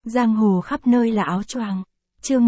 Giang hồ khắp nơi là áo choàng. Chương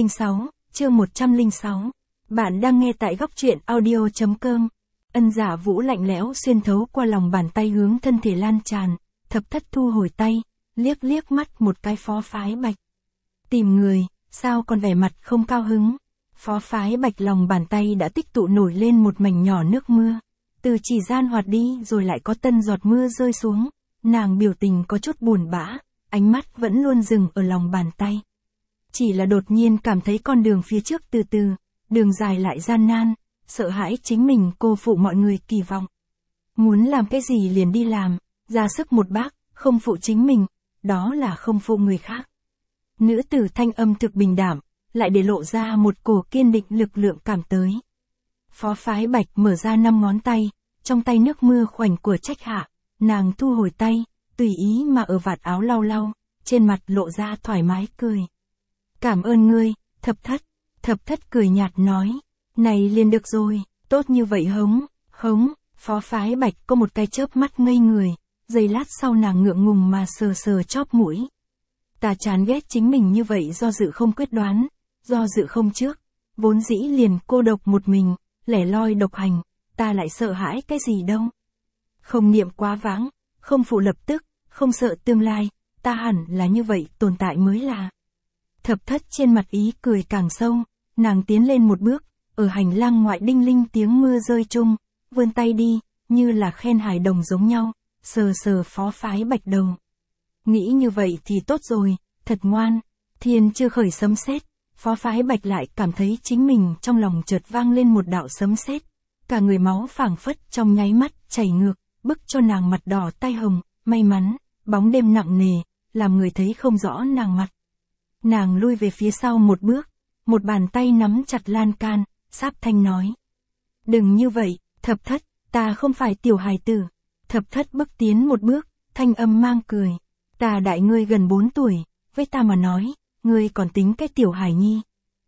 106. Bạn đang nghe tại góc truyện audio.com. Ân Giả Vũ lạnh lẽo xuyên thấu qua lòng bàn tay hướng thân thể lan tràn, Thập Thất thu hồi tay, liếc mắt một cái Phó Phái Bạch. Tìm người, sao còn vẻ mặt không cao hứng? Phó Phái Bạch lòng bàn tay đã tích tụ nổi lên một mảnh nhỏ nước mưa. Từ chỉ gian hoạt đi rồi lại có tân giọt mưa rơi xuống. Nàng biểu tình có chút buồn bã, ánh mắt vẫn luôn dừng ở lòng bàn tay. Chỉ là đột nhiên cảm thấy con đường phía trước từ từ, đường dài lại gian nan, sợ hãi chính mình cô phụ mọi người kỳ vọng. Muốn làm cái gì liền đi làm, ra sức một bác, không phụ chính mình, đó là không phụ người khác. Nữ tử thanh âm thực bình đảm, lại để lộ ra một cổ kiên định lực lượng cảm tới. Phó Phái Bạch mở ra 5 ngón tay, trong tay nước mưa khoảnh của trách hạ, nàng thu hồi tay, tùy ý mà ở vạt áo lau lau, trên mặt lộ ra thoải mái cười. Cảm ơn ngươi, Thập Thất. Thập Thất cười nhạt nói, này liền được rồi, tốt như vậy hống. Phó Phái Bạch có một cái chớp mắt ngây người, giây lát sau nàng ngượng ngùng mà sờ chóp mũi. Ta chán ghét chính mình như vậy, do dự không quyết đoán, do dự không trước, vốn dĩ liền cô độc một mình, lẻ loi độc hành, ta lại sợ hãi cái gì đâu. Không niệm quá vãng, không phụ lập tức, không sợ tương lai, ta hẳn là như vậy tồn tại mới là. Thập Thất trên mặt ý cười càng sâu, nàng tiến lên một bước, ở hành lang ngoại đinh linh tiếng mưa rơi chung, vươn tay đi, như là khen hài đồng giống nhau, sờ Phó Phái Bạch đầu. Nghĩ như vậy thì tốt rồi, thật ngoan. Thiên chưa khởi sấm sét, Phó Phái Bạch lại cảm thấy chính mình trong lòng chợt vang lên một đạo sấm sét, cả người máu phảng phất trong nháy mắt chảy ngược, bức cho nàng mặt đỏ tai hồng. May mắn, bóng đêm nặng nề, làm người thấy không rõ nàng mặt. Nàng lui về phía sau một bước, một bàn tay nắm chặt lan can, sáp thanh nói. Đừng như vậy, Thập Thất, ta không phải tiểu hài tử. Thập Thất bước tiến một bước, thanh âm mang cười. Ta đại ngươi gần 4 tuổi, với ta mà nói, ngươi còn tính cái tiểu hài nhi.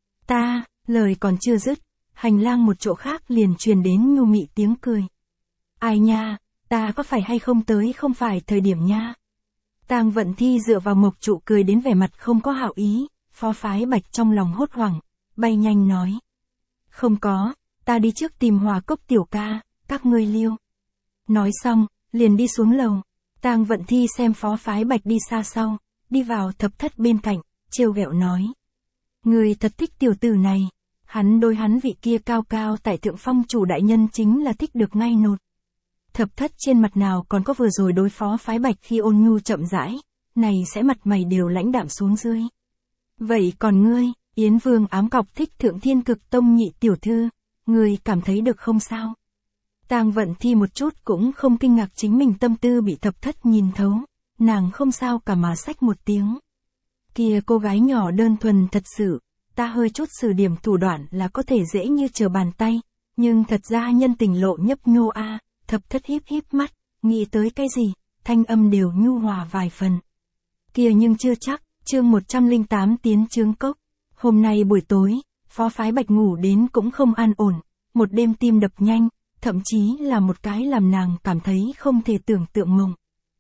Ta, lời còn chưa dứt, hành lang một chỗ khác liền truyền đến nhu mị tiếng cười. Ai nha, ta có phải hay không tới không phải thời điểm nha. Tang Vận Thi dựa vào mộc trụ cười đến vẻ mặt không có hảo ý, Phó Phái Bạch trong lòng hốt hoảng, bay nhanh nói. Không có, ta đi trước tìm Hòa Cốc tiểu ca, các ngươi liêu. Nói xong, liền đi xuống lầu. Tang Vận Thi xem Phó Phái Bạch đi xa sau, đi vào Thập Thất bên cạnh, trêu ghẹo nói. Người thật thích tiểu tử này, hắn đôi hắn vị kia cao cao tại thượng phong chủ đại nhân chính là thích được ngay nột. Thập Thất trên mặt nào còn có vừa rồi đối Phó Phái Bạch khi ôn nhu chậm rãi, này sẽ mặt mày đều lãnh đạm xuống dưới. Vậy còn ngươi, Yến Vương ám cọc thích Thượng Thiên Cực Tông nhị tiểu thư, ngươi cảm thấy được không sao? Tang Vận Thi một chút cũng không kinh ngạc chính mình tâm tư bị Thập Thất nhìn thấu, nàng không sao cả mà xách một tiếng. Kia cô gái nhỏ đơn thuần thật sự, ta hơi chút sử điểm thủ đoạn là có thể dễ như trở bàn tay, nhưng thật ra nhân tình lộ nhấp nhô a. Thập Thất híp mắt, nghĩ tới cái gì, thanh âm đều nhu hòa vài phần. Kia nhưng chưa chắc, chương 108 tiến chướng cốc. Hôm nay buổi tối, Phó Phái Bạch ngủ đến cũng không an ổn, một đêm tim đập nhanh, thậm chí là một cái làm nàng cảm thấy không thể tưởng tượng mộng.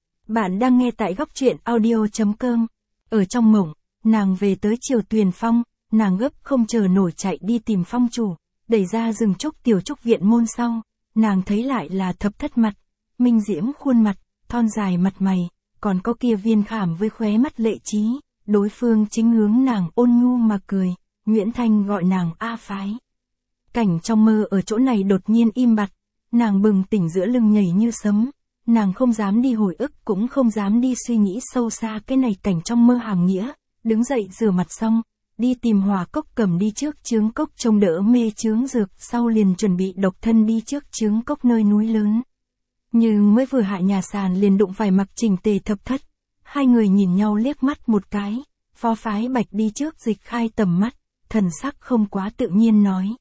Bạn đang nghe tại góc truyện audio.com. Ở trong mộng, nàng về tới Triều Tuyền Phong, nàng gấp không chờ nổi chạy đi tìm phong chủ, đẩy ra rừng trúc tiểu trúc viện môn sau. Nàng thấy lại là Thập Thất mặt, minh diễm khuôn mặt, thon dài mặt mày, còn có kia viên khảm với khóe mắt lệ trí, đối phương chính hướng nàng ôn nhu mà cười, Nguyễn Thanh gọi nàng A Phái. Cảnh trong mơ ở chỗ này đột nhiên im bặt, nàng bừng tỉnh giữa lưng nhảy như sấm, nàng không dám đi hồi ức cũng không dám đi suy nghĩ sâu xa cái này cảnh trong mơ hàm nghĩa, đứng dậy rửa mặt xong. Đi tìm Hòa Cốc cầm đi trước chướng cốc trông đỡ mê chướng dược, sau liền chuẩn bị độc thân đi trước chướng cốc nơi núi lớn. Nhưng mới vừa hạ nhà sàn liền đụng phải mặc chỉnh tề Thập Thất. Hai người nhìn nhau liếc mắt một cái, Phó Phái Bạch đi trước dịch khai tầm mắt, thần sắc không quá tự nhiên nói.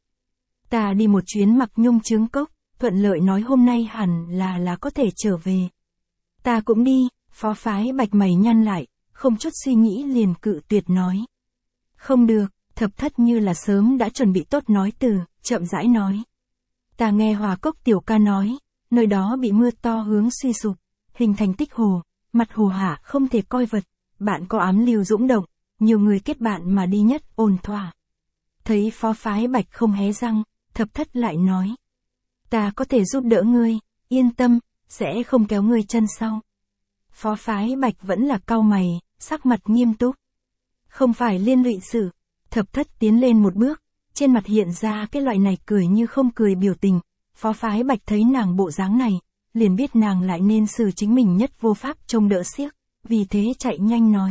Ta đi một chuyến mặc nhung chướng cốc, thuận lợi nói hôm nay hẳn là có thể trở về. Ta cũng đi, Phó Phái Bạch mày nhăn lại, không chút suy nghĩ liền cự tuyệt nói. Không được, Thập Thất như là sớm đã chuẩn bị tốt nói từ, chậm rãi nói. Ta nghe Hòa Cốc tiểu ca nói, nơi đó bị mưa to hướng suy sụp, hình thành tích hồ, mặt hồ hạ không thể coi vật, bạn có ám lưu dũng động, nhiều người kết bạn mà đi nhất ôn thỏa. Thấy phó phái Bạch không hé răng, Thập Thất lại nói. Ta có thể giúp đỡ ngươi, yên tâm, sẽ không kéo ngươi chân sau. Phó phái Bạch vẫn là cau mày, sắc mặt nghiêm túc. Không phải liên lụy sự. Thập Thất tiến lên một bước, trên mặt hiện ra cái loại này cười như không cười biểu tình. Phó phái Bạch thấy nàng bộ dáng này, liền biết nàng lại nên xử chính mình nhất vô pháp trông đỡ xiếc, vì thế chạy nhanh nói.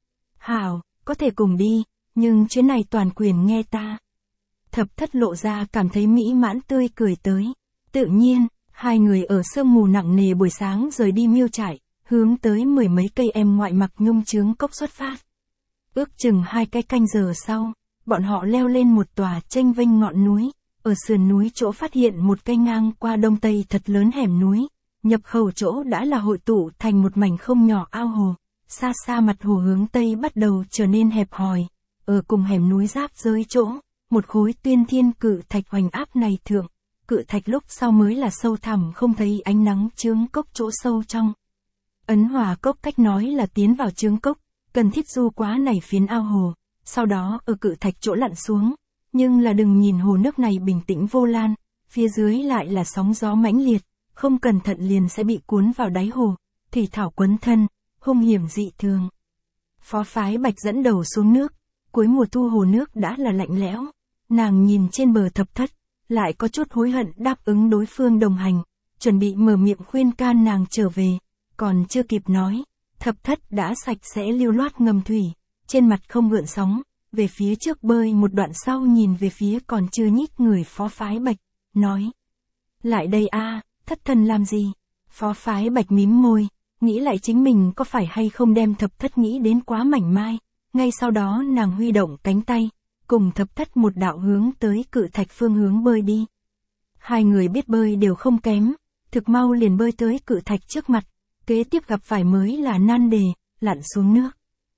Hảo, có thể cùng đi, nhưng chuyến này toàn quyền nghe ta. Thập Thất lộ ra cảm thấy mỹ mãn tươi cười tới. Tự nhiên, hai người ở sương mù nặng nề buổi sáng rời đi miêu trại, hướng tới 10 mấy cây em ngoại mặc nhung trướng cốc xuất phát. Ước chừng 2 cái canh giờ sau, bọn họ leo lên một tòa chênh vênh ngọn núi, ở sườn núi chỗ phát hiện một cây ngang qua đông tây thật lớn hẻm núi, nhập khẩu chỗ đã là hội tụ thành một mảnh không nhỏ ao hồ, xa xa mặt hồ hướng tây bắt đầu trở nên hẹp hòi, ở cùng hẻm núi giáp giới chỗ, một khối tuyên thiên cự thạch hoành áp này thượng, cự thạch lúc sau mới là sâu thẳm không thấy ánh nắng chướng cốc chỗ sâu trong. Ấn Hòa cốc cách nói là tiến vào chướng cốc, cần thiết du quá này phiến ao hồ, sau đó ở cự thạch chỗ lặn xuống, nhưng là đừng nhìn hồ nước này bình tĩnh vô lan, phía dưới lại là sóng gió mãnh liệt, không cẩn thận liền sẽ bị cuốn vào đáy hồ, thủy thảo quấn thân, hung hiểm dị thường. Phó phái Bạch dẫn đầu xuống nước, cuối mùa thu hồ nước đã là lạnh lẽo, nàng nhìn trên bờ Thập Thất, lại có chút hối hận đáp ứng đối phương đồng hành, chuẩn bị mở miệng khuyên can nàng trở về, còn chưa kịp nói, Thập Thất đã sạch sẽ lưu loát ngầm thủy, trên mặt không gợn sóng, về phía trước bơi một đoạn sau nhìn về phía còn chưa nhích người phó phái Bạch, nói. Lại đây a, thất thần làm gì? Phó phái Bạch mím môi, nghĩ lại chính mình có phải hay không đem Thập Thất nghĩ đến quá mảnh mai, ngay sau đó nàng huy động cánh tay, cùng Thập Thất một đạo hướng tới cự thạch phương hướng bơi đi. Hai người biết bơi đều không kém, thực mau liền bơi tới cự thạch trước mặt, kế tiếp gặp phải mới là nan đề, lặn xuống nước.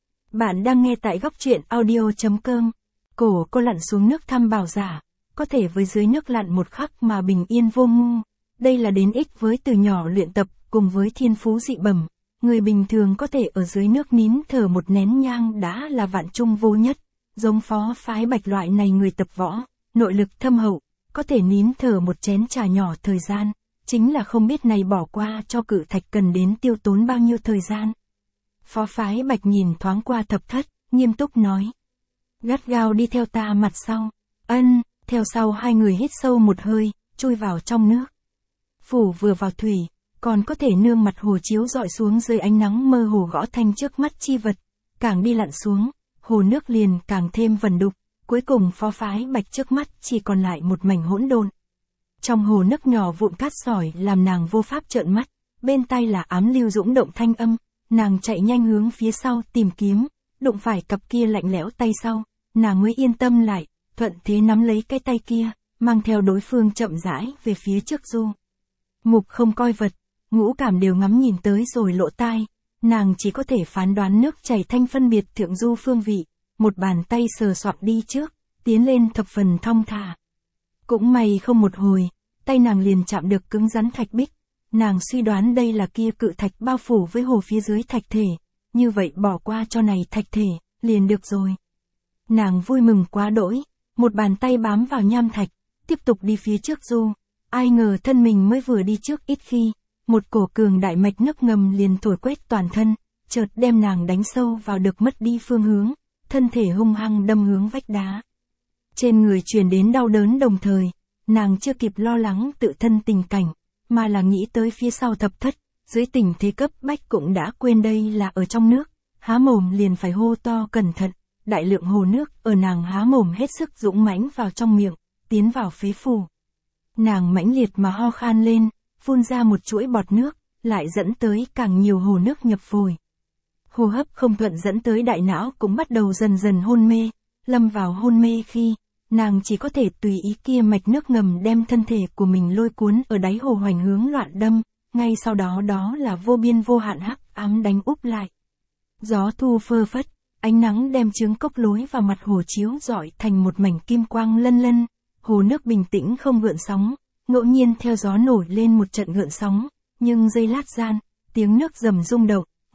Bạn đang nghe tại góc truyện audio.com. Cổ cô lặn xuống nước thăm bảo giả, có thể với dưới nước lặn một khắc mà bình yên vô ngu. Đây là đến ích với từ nhỏ luyện tập, cùng với thiên phú dị bẩm. Người bình thường có thể ở dưới nước nín thở một nén nhang đã là vạn trung vô nhất. Giống phó phái Bạch loại này người tập võ, nội lực thâm hậu, có thể nín thở một chén trà nhỏ thời gian. Chính là không biết này bỏ qua cho cự thạch cần đến tiêu tốn bao nhiêu thời gian. Phó phái Bạch nhìn thoáng qua Thập Thất, nghiêm túc nói. Gắt gao đi theo ta mặt sau. Ân, theo sau hai người hít sâu một hơi, chui vào trong nước. Phủ vừa vào thủy, còn có thể nương mặt hồ chiếu rọi xuống dưới ánh nắng mơ hồ gõ thanh trước mắt chi vật. Càng đi lặn xuống, hồ nước liền càng thêm vần đục, cuối cùng phó phái Bạch trước mắt chỉ còn lại một mảnh hỗn độn. Trong hồ nước nhỏ vụn cát sỏi làm nàng vô pháp trợn mắt, bên tai là ám lưu dũng động thanh âm, nàng chạy nhanh hướng phía sau tìm kiếm, đụng phải cặp kia lạnh lẽo tay sau, nàng mới yên tâm lại, thuận thế nắm lấy cái tay kia, mang theo đối phương chậm rãi về phía trước du. Mục không coi vật, ngũ cảm đều ngắm nhìn tới rồi lộ tai, nàng chỉ có thể phán đoán nước chảy thanh phân biệt thượng du phương vị, một bàn tay sờ soạng đi trước, tiến lên thập phần thong thả. Cũng may không một hồi, tay nàng liền chạm được cứng rắn thạch bích, nàng suy đoán đây là kia cự thạch bao phủ với hồ phía dưới thạch thể, như vậy bỏ qua cho này thạch thể, liền được rồi. Nàng vui mừng quá đỗi, một bàn tay bám vào nham thạch, tiếp tục đi phía trước du, ai ngờ thân mình mới vừa đi trước ít khi, một cổ cường đại mạch nước ngầm liền thổi quét toàn thân, chợt đem nàng đánh sâu vào được mất đi phương hướng, thân thể hung hăng đâm hướng vách đá. Trên người truyền đến đau đớn đồng thời, nàng chưa kịp lo lắng tự thân tình cảnh, mà là nghĩ tới phía sau Thập Thất, dưới tình thế cấp bách cũng đã quên đây là ở trong nước, há mồm liền phải hô to cẩn thận, đại lượng hồ nước ở nàng há mồm hết sức dũng mãnh vào trong miệng, tiến vào phế phủ. Nàng mãnh liệt mà ho khan lên, phun ra một chuỗi bọt nước, lại dẫn tới càng nhiều hồ nước nhập phổi. Hô hấp không thuận dẫn tới đại não cũng bắt đầu dần dần hôn mê, lâm vào hôn mê khi, nàng chỉ có thể tùy ý kia mạch nước ngầm đem thân thể của mình lôi cuốn ở đáy hồ hoành hướng loạn đâm, ngay sau đó đó là vô biên vô hạn hắc ám đánh úp lại. Gió thu phơ phất, ánh nắng đem chướng cốc lối vào mặt hồ chiếu rọi thành một mảnh kim quang lân lân, hồ nước bình tĩnh không gợn sóng, ngẫu nhiên theo gió nổi lên một trận gợn sóng, nhưng giây lát gian, tiếng nước rầm rung động,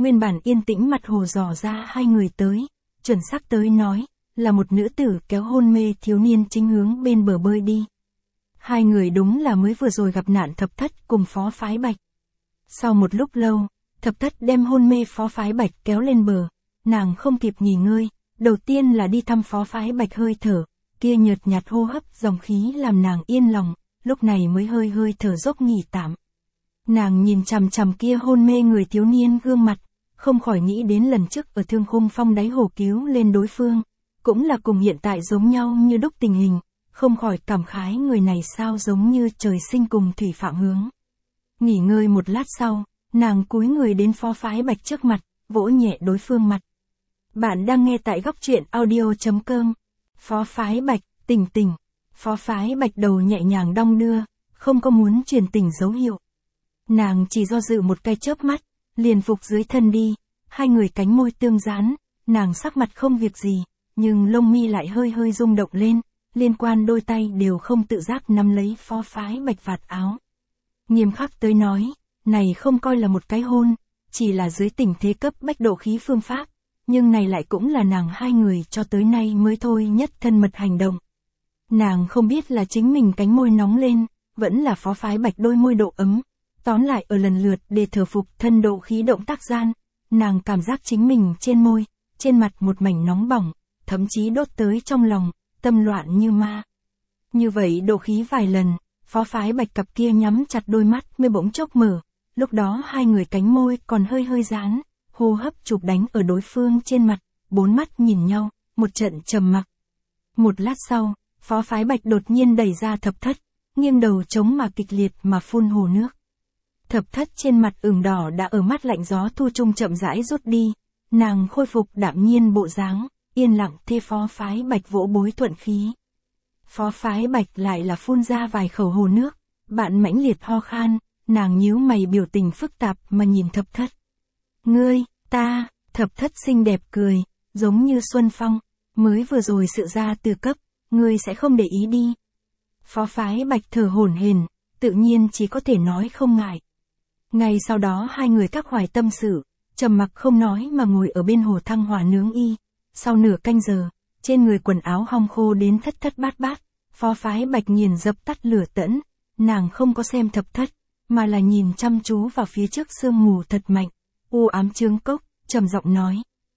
nguyên bản yên tĩnh mặt hồ dò ra hai người tới, chuẩn xác tới nói, là một nữ tử kéo hôn mê thiếu niên chính hướng bên bờ bơi đi. Hai người đúng là mới vừa rồi gặp nạn Thập Thất cùng Phó Phái Bạch. Sau một lúc lâu, Thập Thất đem hôn mê Phó Phái Bạch kéo lên bờ, nàng không kịp nghỉ ngơi, đầu tiên là đi thăm Phó Phái Bạch hơi thở, kia nhợt nhạt hô hấp dòng khí làm nàng yên lòng, lúc này mới hơi hơi thở dốc nghỉ tạm. Nàng nhìn chằm chằm kia hôn mê người thiếu niên gương mặt, không khỏi nghĩ đến lần trước ở Thương Khung Phong đáy hồ cứu lên đối phương, cũng là cùng hiện tại giống nhau như đúc tình hình, không khỏi cảm khái người này sao giống như trời sinh cùng thủy phạm hướng. Nghỉ ngơi một lát sau, nàng cúi người đến Phó Phái Bạch trước mặt, vỗ nhẹ đối phương mặt. Bạn đang nghe tại góc truyện audio.com. Phó Phái Bạch, tỉnh tỉnh. Phó Phái Bạch đầu nhẹ nhàng đong đưa, không có muốn truyền tỉnh dấu hiệu. Nàng chỉ do dự một cái chớp mắt, liền phục dưới thân đi, hai người cánh môi tương dán, nàng sắc mặt không việc gì, nhưng lông mi lại hơi hơi rung động lên, liên quan đôi tay đều không tự giác nắm lấy Phó Phái Bạch vạt áo. Nghiêm khắc tới nói, này không coi là một cái hôn, chỉ là dưới tình thế cấp bách độ khí phương pháp, nhưng này lại cũng là nàng hai người cho tới nay mới thôi nhất thân mật hành động. Nàng không biết là chính mình cánh môi nóng lên, vẫn là Phó Phái Bạch đôi môi độ ấm. Tóm lại ở lần lượt để thở phục thân độ khí động tác gian, nàng cảm giác chính mình trên môi, trên mặt một mảnh nóng bỏng, thậm chí đốt tới trong lòng, tâm loạn như ma. Như vậy độ khí vài lần, Phó Phái Bạch cặp kia nhắm chặt đôi mắt mới bỗng chốc mở, lúc đó hai người cánh môi còn hơi hơi dán, hô hấp chụp đánh ở đối phương trên mặt, bốn mắt nhìn nhau, một trận trầm mặc. Một lát sau, Phó Phái Bạch đột nhiên đẩy ra Thập Thất, nghiêng đầu chống mà kịch liệt mà phun hồ nước. Thập Thất trên mặt ửng đỏ đã ở mắt lạnh gió thu trung chậm rãi rút đi, nàng khôi phục đạm nhiên bộ dáng, yên lặng thê Phó Phái Bạch vỗ bối thuận khí. Phó Phái Bạch lại là phun ra vài khẩu hồ nước, bạn mãnh liệt ho khan, nàng nhíu mày biểu tình phức tạp mà nhìn Thập Thất. Ngươi, ta, Thập Thất xinh đẹp cười, giống như xuân phong, mới vừa rồi sự ra từ cấp, ngươi sẽ không để ý đi. Phó Phái Bạch thở hổn hển, tự nhiên chỉ có thể nói không ngại. Ngay sau đó hai người các hoài tâm sự, trầm mặc không nói mà ngồi ở bên hồ thăng hỏa nướng y. Sau nửa canh giờ, trên người quần áo hong khô đến thất thất bát bát, Phó Phái Bạch nghiền dập tắt lửa tẫn, nàng không có xem Thập Thất, mà là nhìn chăm chú vào phía trước sương mù thật mạnh, u ám chướng cốc, trầm giọng nói.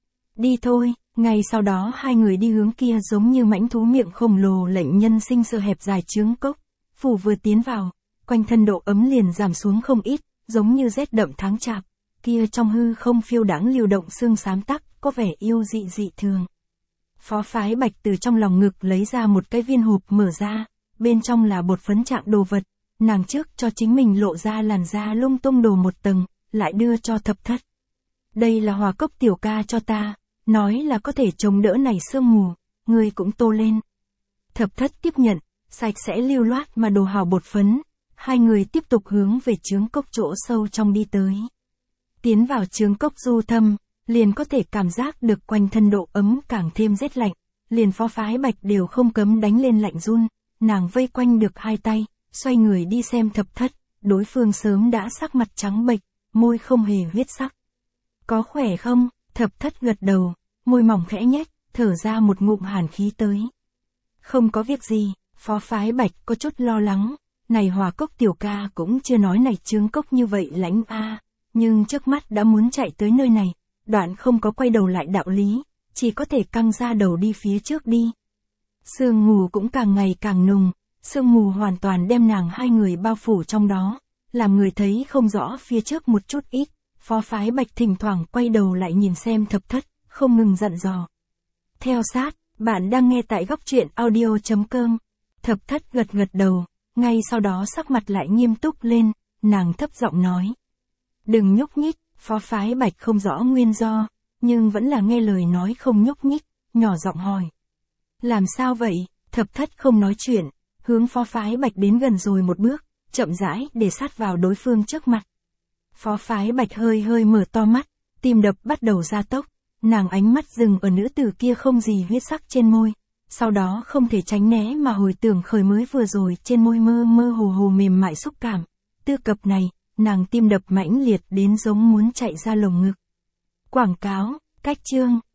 Đi thôi, ngay sau đó hai người đi hướng kia giống như mãnh thú miệng khổng lồ lệnh nhân sinh sợ hẹp dài chướng cốc, phủ vừa tiến vào, quanh thân độ ấm liền giảm xuống không ít, giống như rét đậm tháng chạp, kia trong hư không phiêu đãng lưu động sương xám tắc, có vẻ yêu dị dị thường. Phó Phái Bạch từ trong lòng ngực lấy ra một cái viên hộp mở ra, bên trong là bột phấn trạng đồ vật, nàng trước cho chính mình lộ ra làn da lung tung đồ một tầng, lại đưa cho Thập Thất. Đây là Hòa Cốc tiểu ca cho ta, nói là có thể chống đỡ này sương mù, ngươi cũng tô lên. Thập Thất tiếp nhận, sạch sẽ lưu loát mà đồ hào bột phấn, hai người tiếp tục hướng về chướng cốc chỗ sâu trong đi tới. Tiến vào chướng cốc du thâm, liền có thể cảm giác được quanh thân độ ấm càng thêm rét lạnh, liền Phó Phái Bạch đều không cấm đánh lên lạnh run, nàng vây quanh được hai tay, xoay người đi xem Thập Thất, đối phương sớm đã sắc mặt trắng bệch, môi không hề huyết sắc. Có khỏe không? Thập Thất gật đầu, môi mỏng khẽ nhếch, thở ra một ngụm hàn khí tới. Không có việc gì, Phó Phái Bạch có chút lo lắng, này Hòa Cốc tiểu ca cũng chưa nói này chướng cốc như vậy lãnh a, nhưng trước mắt đã muốn chạy tới nơi này, đoạn không có quay đầu lại đạo lý, chỉ có thể căng ra đầu đi phía trước đi. Sương mù cũng càng ngày càng nùng, sương mù hoàn toàn đem nàng hai người bao phủ trong đó, làm người thấy không rõ phía trước một chút ít. Phó Phái Bạch thỉnh thoảng quay đầu lại nhìn xem Thập Thất, không ngừng dặn dò. Theo sát, bạn đang nghe tại góc truyện audio.com. Thập Thất gật gật đầu, ngay sau đó sắc mặt lại nghiêm túc lên, nàng thấp giọng nói. Đừng nhúc nhích, Phó Phái Bạch không rõ nguyên do, nhưng vẫn là nghe lời nói không nhúc nhích, nhỏ giọng hỏi. Làm sao vậy? Thập Thất không nói chuyện, hướng Phó Phái Bạch đến gần rồi một bước, chậm rãi để sát vào đối phương trước mặt. Phó Phái Bạch hơi hơi mở to mắt, tim đập bắt đầu gia tốc, nàng ánh mắt dừng ở nữ tử kia không gì huyết sắc trên môi, sau đó không thể tránh né mà hồi tưởng khởi mới vừa rồi trên môi mơ mơ hồ hồ mềm mại xúc cảm. Tư cập này, nàng tim đập mãnh liệt đến giống muốn chạy ra lồng ngực. Quảng cáo, cách chương.